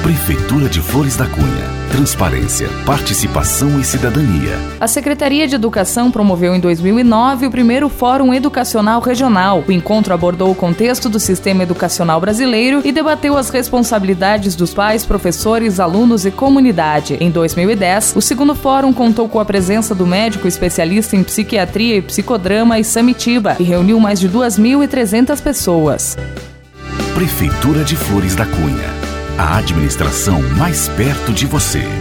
Prefeitura de Flores da Cunha. Transparência, participação e cidadania. A Secretaria de Educação promoveu em 2009 o primeiro Fórum Educacional Regional. O encontro abordou o contexto do sistema educacional brasileiro e debateu as responsabilidades dos pais, professores, alunos e comunidade. Em 2010, o segundo fórum contou com a presença do médico especialista em psiquiatria e psicodrama Isamitiba e reuniu mais de 2.300 pessoas. Prefeitura de Flores da Cunha. A administração mais perto de você.